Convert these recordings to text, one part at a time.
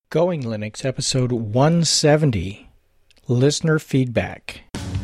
Going Linux, episode 170, Listener Feedback.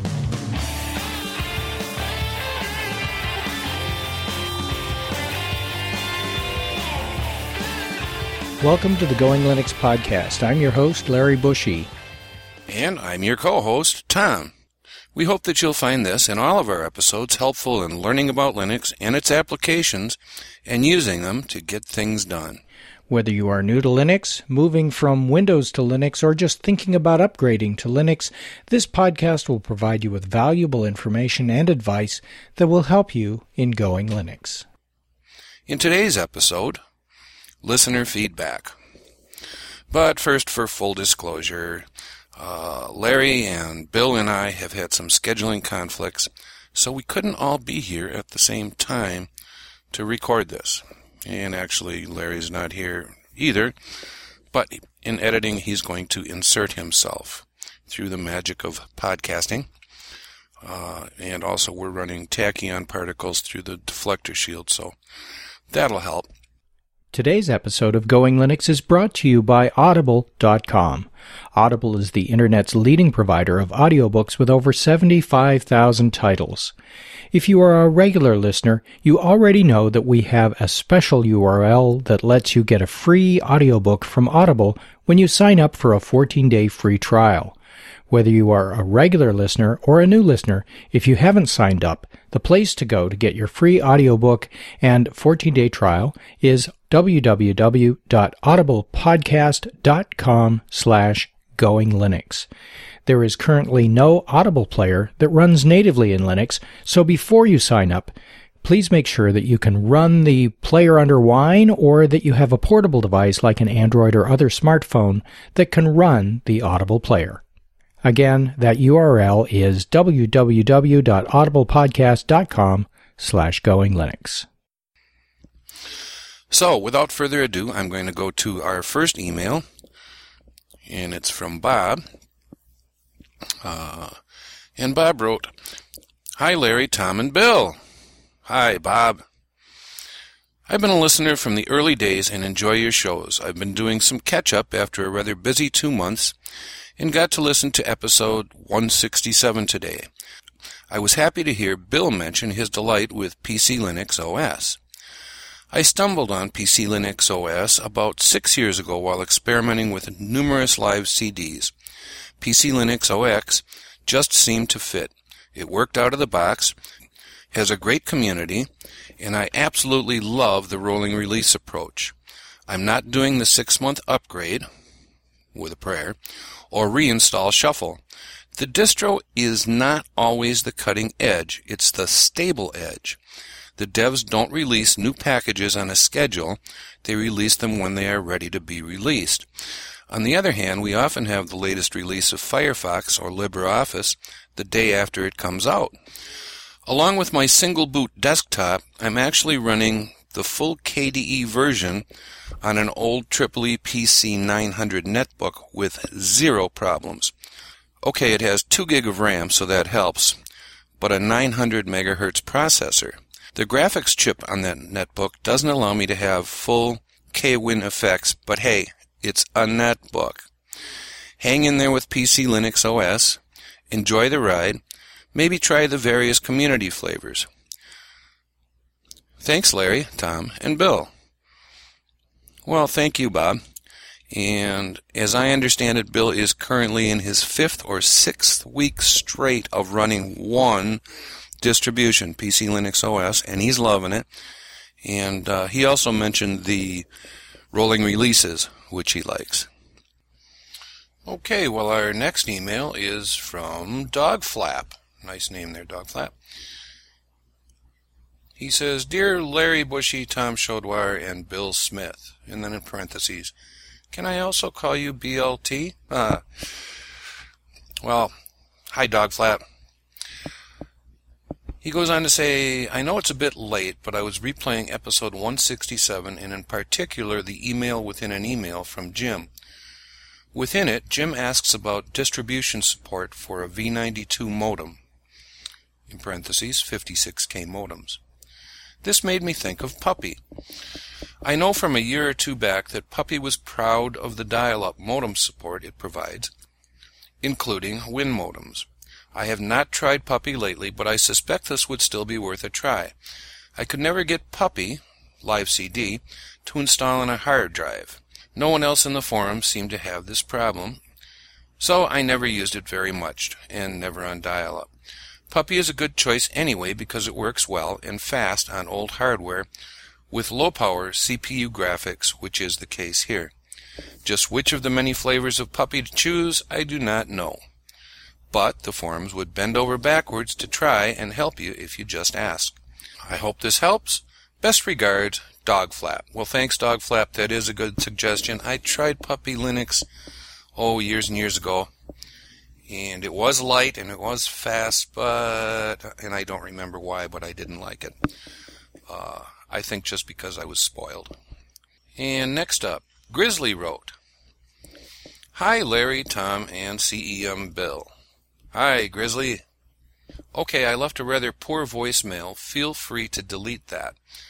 Welcome to the Going Linux podcast. I'm your host, Larry Bushy. And I'm your co-host, Tom. We hope that you'll find this and all of our episodes helpful in learning about Linux and its applications and using them to get things done. Whether you are new to Linux, moving from Windows to Linux, or just thinking about upgrading to Linux, this podcast will provide you with valuable information and advice that will help you in Going Linux. In today's episode, listener feedback. But first, for full disclosure, Larry and Bill and I have had some scheduling conflicts, so we couldn't all be here at the same time to record this. And actually, Larry's not here either, but in editing, he's going to insert himself through the magic of podcasting. And also, we're running tachyon particles through the deflector shield, so that'll help. Today's episode of Going Linux is brought to you by Audible.com. Audible is the Internet's leading provider of audiobooks with over 75,000 titles. If you are a regular listener, you already know that we have a special URL that lets you get a free audiobook from Audible when you sign up for a 14-day free trial. Whether you are a regular listener or a new listener, if you haven't signed up, the place to go to get your free audiobook and 14-day trial is www.audiblepodcast.com/goinglinux. There is currently no Audible player that runs natively in Linux, so before you sign up, please make sure that you can run the player under Wine or that you have a portable device like an Android or other smartphone that can run the Audible player. Again, that URL is www.audiblepodcast.com/goinglinux. So, without further ado, I'm going to go to our first email, and it's from Bob. And Bob wrote, "Hi Larry, Tom, and Bill." Hi, Bob. I've been a listener from the early days and enjoy your shows. I've been doing some catch-up after a rather busy 2 months and got to listen to episode 167 today. I was happy to hear Bill mention his delight with PC Linux OS. I stumbled on PC Linux OS about 6 years ago while experimenting with numerous live CDs. PC Linux OS just seemed to fit. It worked out of the box, has a great community, and I absolutely love the rolling release approach. I'm not doing the 6-month upgrade, with a prayer, or reinstall shuffle. The distro is not always the cutting edge, it's the stable edge. The devs don't release new packages on a schedule, they release them when they are ready to be released. On the other hand, we often have the latest release of Firefox or LibreOffice the day after it comes out. Along with my single boot desktop, I'm actually running the full KDE version on an old EEE PC 900 netbook with zero problems. Okay, it has 2 gig of RAM, so that helps, but a 900 megahertz processor. The graphics chip on that netbook doesn't allow me to have full KWin effects, but hey, it's a netbook. Hang in there with PC Linux OS, enjoy the ride, maybe try the various community flavors. Thanks, Larry, Tom, and Bill. Well, thank you, Bob. And as I understand it, Bill is currently in his 5th or 6th week straight of running one distribution, PC Linux OS, and he's loving it. And he also mentioned the rolling releases, which he likes. Okay, well, our next email is from Dogflap. Nice name there, Dogflap. He says, "Dear Larry Bushy, Tom Shodwire, and Bill Smith," and then in parentheses, "Can I also call you BLT?" Well, hi, Dogflap. He goes on to say, "I know it's a bit late, but I was replaying episode 167, and in particular the email within an email from Jim. Within it, Jim asks about distribution support for a V92 modem, in parentheses, 56K modems. This made me think of Puppy. I know from a year or two back that Puppy was proud of the dial-up modem support it provides, including Win modems. I have not tried Puppy lately, but I suspect this would still be worth a try. I could never get Puppy, Live CD, to install on a hard drive. No one else in the forum seemed to have this problem, so I never used it very much, and never on dial-up. Puppy is a good choice anyway because it works well and fast on old hardware with low-power CPU graphics, which is the case here. Just which of the many flavors of Puppy to choose, I do not know. But the forums would bend over backwards to try and help you if you just ask. I hope this helps. Best regards, Dogflap. Well, thanks, Dogflap. That is a good suggestion. I tried Puppy Linux, years and years ago. And it was light and it was fast, and I don't remember why, but I didn't like it. I think just because I was spoiled. And next up, Grizzly wrote, Hi, Larry, Tom, and CEM Bill. Hi, Grizzly. Okay, I left a rather poor voicemail. Feel free to delete that.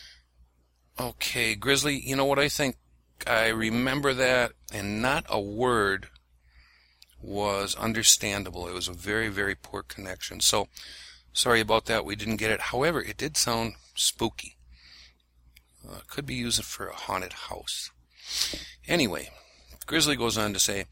Okay, Grizzly, you know what I think? I remember that, and not a word was understandable. It was a very, very poor connection. So, sorry about that. We didn't get it. However, it did sound spooky. Could be used for a haunted house. Anyway, Grizzly goes on to say,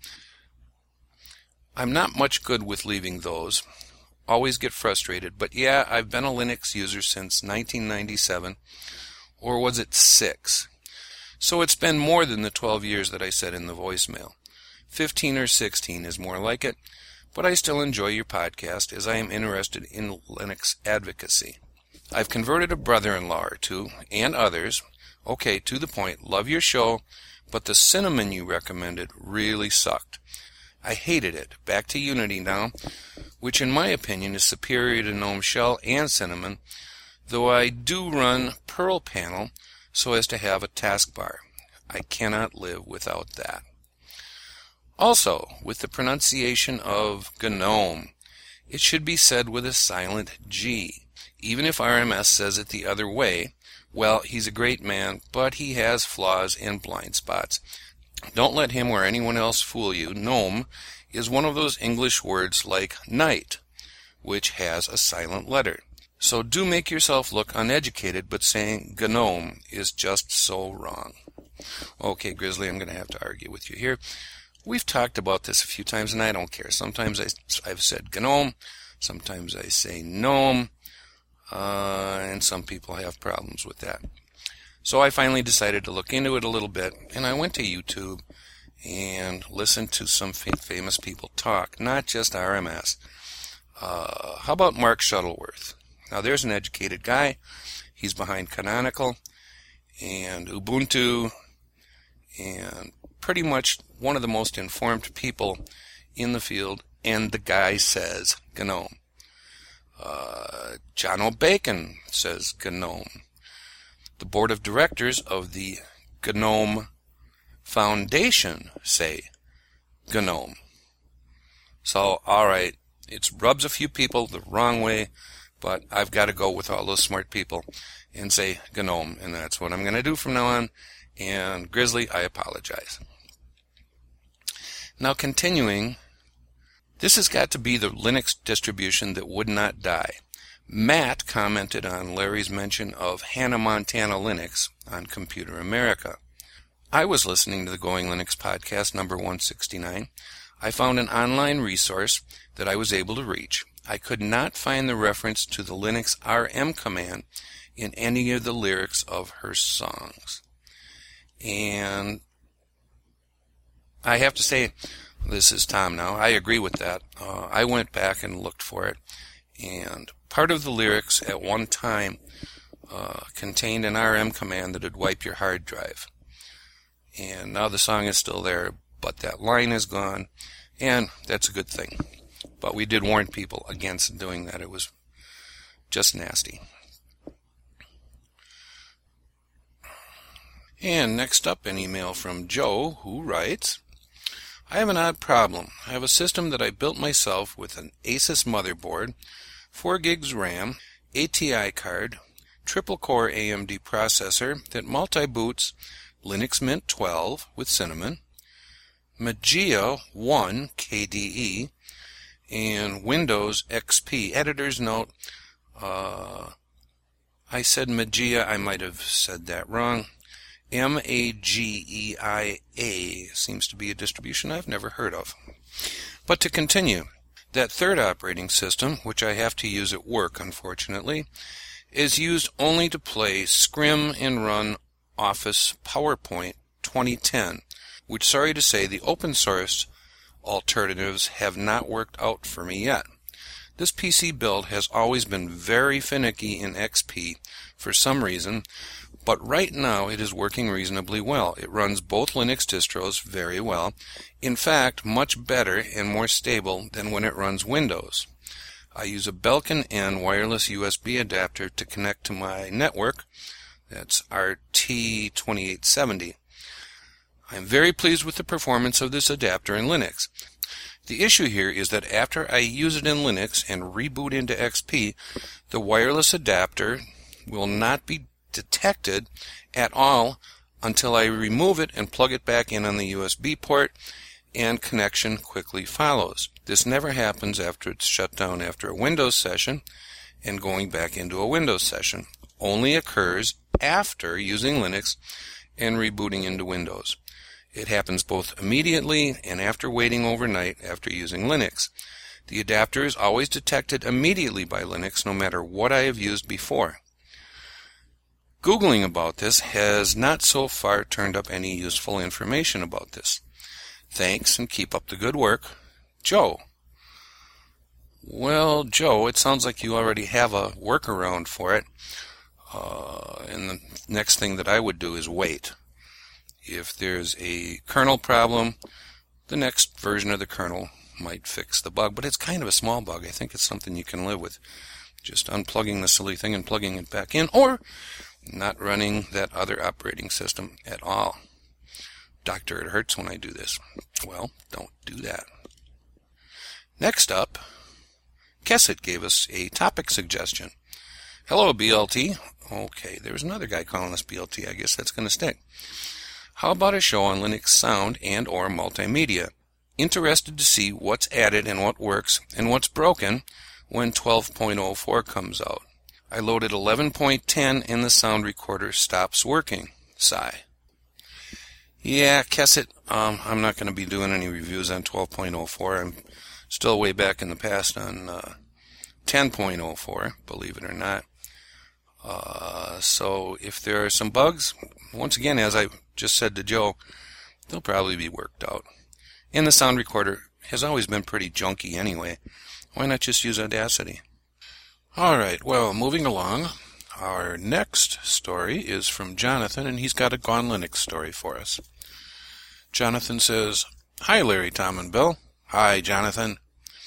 I'm not much good with leaving those. Always get frustrated. But yeah, I've been a Linux user since 1997. Or was it 6? So it's been more than the 12 years that I said in the voicemail. 15 or 16 is more like it, but I still enjoy your podcast as I am interested in Linux advocacy. I've converted a brother-in-law or two, and others. Okay, to the point, love your show, but the cinnamon you recommended really sucked. I hated it. Back to Unity now, which in my opinion is superior to GNOME Shell and Cinnamon, though I do run Perl Panel so as to have a taskbar. I cannot live without that. Also, with the pronunciation of GNOME, it should be said with a silent G. Even if RMS says it the other way, well, he's a great man, but he has flaws and blind spots. Don't let him or anyone else fool you. GNOME is one of those English words like night, which has a silent letter. So do make yourself look uneducated, but saying GNOME is just so wrong. Okay, Grizzly, I'm going to have to argue with you here. We've talked about this a few times, and I don't care. Sometimes I've said GNOME, sometimes I say GNOME, and some people have problems with that. So I finally decided to look into it a little bit, and I went to YouTube and listened to some famous people talk, not just RMS. How about Mark Shuttleworth? Now there's an educated guy. He's behind Canonical and Ubuntu and pretty much one of the most informed people in the field, and the guy says GNOME. John O'Bacon says GNOME. The board of directors of the GNOME Foundation say GNOME. So, alright, it rubs a few people the wrong way, but I've got to go with all those smart people and say GNOME, and that's what I'm going to do from now on. And Grizzly, I apologize. Now continuing, this has got to be the Linux distribution that would not die. Matt commented on Larry's mention of Hannah Montana Linux on Computer America. I was listening to the Going Linux podcast number 169. I found an online resource that I was able to reach. I could not find the reference to the Linux RM command in any of the lyrics of her songs. And I have to say, this is Tom now, I agree with that. I went back and looked for it, and part of the lyrics at one time contained an RM command that would wipe your hard drive. And now the song is still there, but that line is gone, and that's a good thing. But we did warn people against doing that. It was just nasty. And next up, an email from Joe, who writes, I have an odd problem. I have a system that I built myself with an Asus motherboard, 4 gigs RAM, ATI card, triple-core AMD processor that multi-boots Linux Mint 12 with Cinnamon, Mageia 1 KDE, and Windows XP. Editor's note, I said Mageia, I might have said that wrong. Mageia seems to be a distribution I've never heard of. But to continue, that third operating system, which I have to use at work, unfortunately, is used only to play scrim and run Office PowerPoint 2010, which, sorry to say, the open source alternatives have not worked out for me yet. This PC build has always been very finicky in XP for some reason, but right now it is working reasonably well. It runs both Linux distros very well. In fact, much better and more stable than when it runs Windows. I use a Belkin N wireless USB adapter to connect to my network. That's RT2870. I'm very pleased with the performance of this adapter in Linux. The issue here is that after I use it in Linux and reboot into XP, the wireless adapter will not be detected at all until I remove it and plug it back in on the USB port, and connection quickly follows. This never happens after it's shut down after a Windows session and going back into a Windows session. Only occurs after using Linux and rebooting into Windows. It happens both immediately and after waiting overnight after using Linux. The adapter is always detected immediately by Linux no matter what I have used before. Googling about this has not so far turned up any useful information about this. Thanks, and keep up the good work. Joe. Well, Joe, it sounds like you already have a workaround for it. And the next thing that I would do is wait. If there's a kernel problem, the next version of the kernel might fix the bug, but it's kind of a small bug. I think it's something you can live with. Just unplugging the silly thing and plugging it back in, or not running that other operating system at all. Doctor, it hurts when I do this. Well, don't do that. Next up, Kesset gave us a topic suggestion. Hello, BLT. Okay, there's another guy calling us BLT. I guess that's going to stick. How about a show on Linux sound and or multimedia? Interested to see what's added and what works and what's broken when 12.04 comes out. I loaded 11.10 and the sound recorder stops working. Sigh. Yeah, Kesset, I'm not going to be doing any reviews on 12.04. I'm still way back in the past on 10.04, believe it or not. So if there are some bugs, once again, as I just said to Joe, they'll probably be worked out. And the sound recorder has always been pretty junky anyway. Why not just use Audacity? All right, well, moving along. Our next story is from Jonathan, and he's got a Gone Linux story for us. Jonathan says, Hi, Larry, Tom, and Bill. Hi, Jonathan.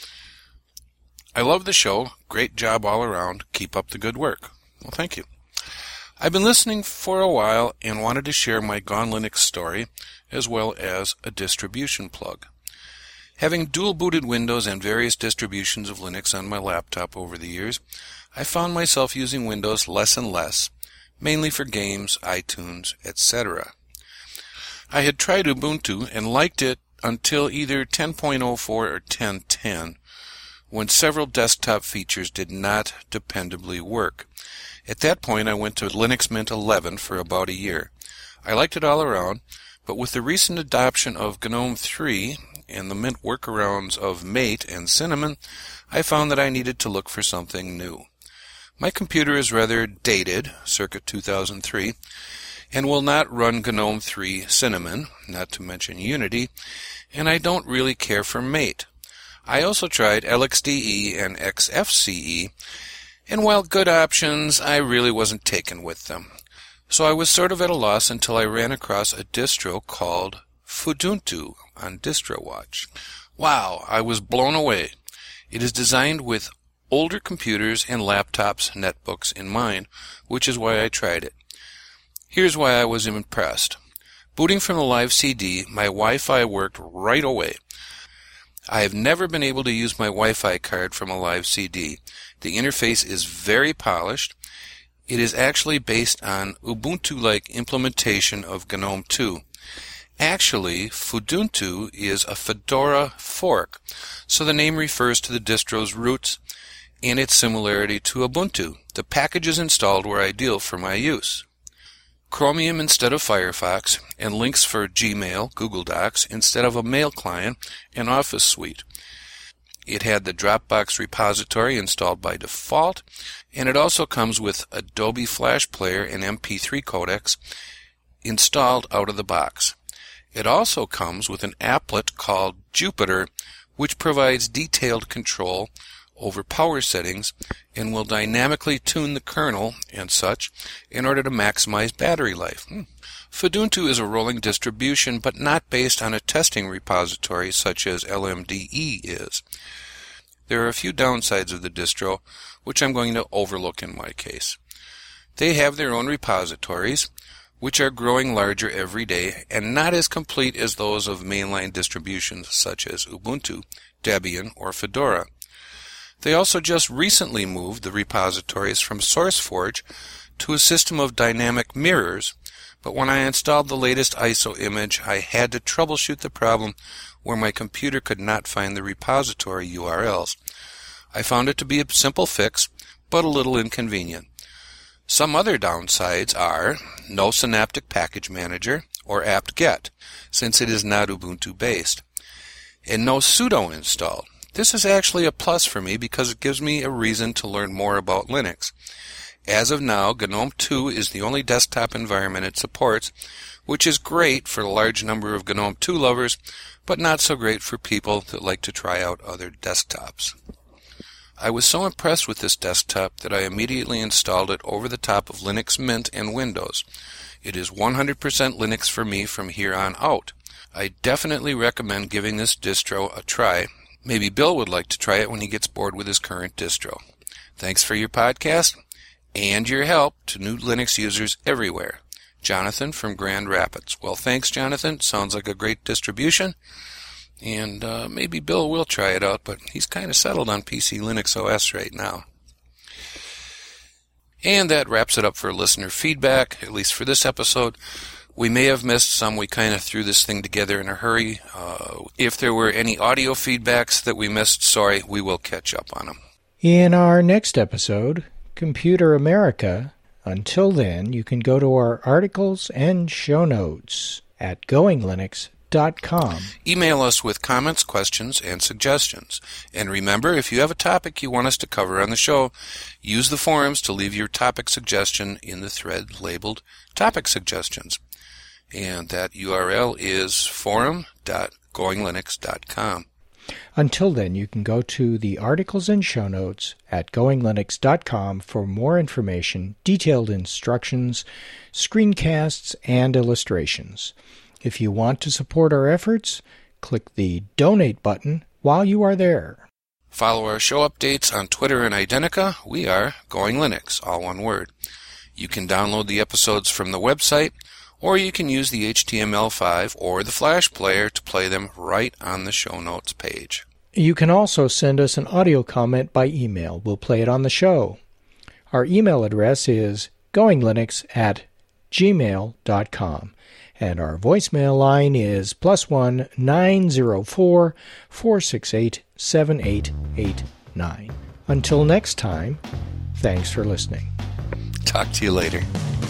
I love the show. Great job all around. Keep up the good work. Well, thank you. I've been listening for a while and wanted to share my Gone Linux story as well as a distribution plug. Having dual-booted Windows and various distributions of Linux on my laptop over the years, I found myself using Windows less and less, mainly for games, iTunes, etc. I had tried Ubuntu and liked it until either 10.04 or 10.10, when several desktop features did not dependably work. At that point, I went to Linux Mint 11 for about a year. I liked it all around, but with the recent adoption of GNOME 3 and the Mint workarounds of Mate and Cinnamon, I found that I needed to look for something new. My computer is rather dated, circa 2003, and will not run GNOME 3 Cinnamon, not to mention Unity, and I don't really care for Mate. I also tried LXDE and XFCE, and while good options, I really wasn't taken with them. So I was sort of at a loss until I ran across a distro called Fuduntu on DistroWatch. Wow, I was blown away. It is designed with older computers and laptops, netbooks in mind, which is why I tried it. Here's why I was impressed. Booting from the live CD, my Wi-Fi worked right away. I have never been able to use my Wi-Fi card from a live CD. The interface is very polished, It is actually based on Ubuntu-like implementation of GNOME 2. Actually, Fuduntu is a Fedora fork, so the name refers to the distro's roots and its similarity to Ubuntu. The packages installed were ideal for my use. Chromium instead of Firefox, and links for Gmail, Google Docs, instead of a mail client and Office Suite. It had the Dropbox repository installed by default, and it also comes with Adobe Flash Player and MP3 codecs installed out of the box. It also comes with an applet called Jupyter, which provides detailed control over power settings and will dynamically tune the kernel and such in order to maximize battery life. Fuduntu is a rolling distribution, but not based on a testing repository such as LMDE is. There are a few downsides of the distro, which I'm going to overlook in my case. They have their own repositories, which are growing larger every day and not as complete as those of mainline distributions such as Ubuntu, Debian, or Fedora. They also just recently moved the repositories from SourceForge to a system of dynamic mirrors, but when I installed the latest ISO image, I had to troubleshoot the problem where my computer could not find the repository URLs. I found it to be a simple fix, but a little inconvenient. Some other downsides are no Synaptic Package Manager or apt-get, since it is not Ubuntu-based, and no sudo installed. This is actually a plus for me because it gives me a reason to learn more about Linux. As of now, GNOME 2 is the only desktop environment it supports, which is great for a large number of GNOME 2 lovers, but not so great for people that like to try out other desktops. I was so impressed with this desktop that I immediately installed it over the top of Linux Mint and Windows. It is 100% Linux for me from here on out. I definitely recommend giving this distro a try. Maybe Bill would like to try it when he gets bored with his current distro. Thanks for your podcast and your help to new Linux users everywhere. Jonathan from Grand Rapids. Well, thanks, Jonathan. Sounds like a great distribution. And maybe Bill will try it out, but he's kind of settled on PC Linux OS right now. And that wraps it up for listener feedback, at least for this episode. We may have missed some. We kind of threw this thing together in a hurry. If there were any audio feedbacks that we missed, sorry, we will catch up on them. In our next episode, Computer America. Until then, you can go to our articles and show notes at goinglinux.com. Email us with comments, questions, and suggestions. And remember, if you have a topic you want us to cover on the show, use the forums to leave your topic suggestion in the thread labeled Topic Suggestions. And that URL is forum.goinglinux.com. Until then, you can go to the articles and show notes at goinglinux.com for more information, detailed instructions, screencasts, and illustrations. If you want to support our efforts, click the Donate button while you are there. Follow our show updates on Twitter and Identica. We are Going Linux, all one word. You can download the episodes from the website, or you can use the HTML5 or the Flash Player to play them right on the show notes page. You can also send us an audio comment by email. We'll play it on the show. Our email address is goinglinux@gmail.com. And our voicemail line is +1 904 468 7889. Until next time, thanks for listening. Talk to you later.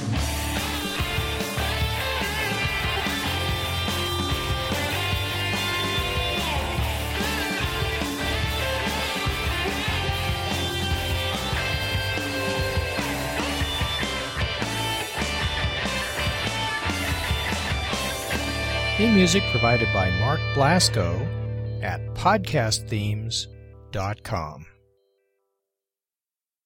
Theme music provided by Mark Blasco at podcastthemes.com.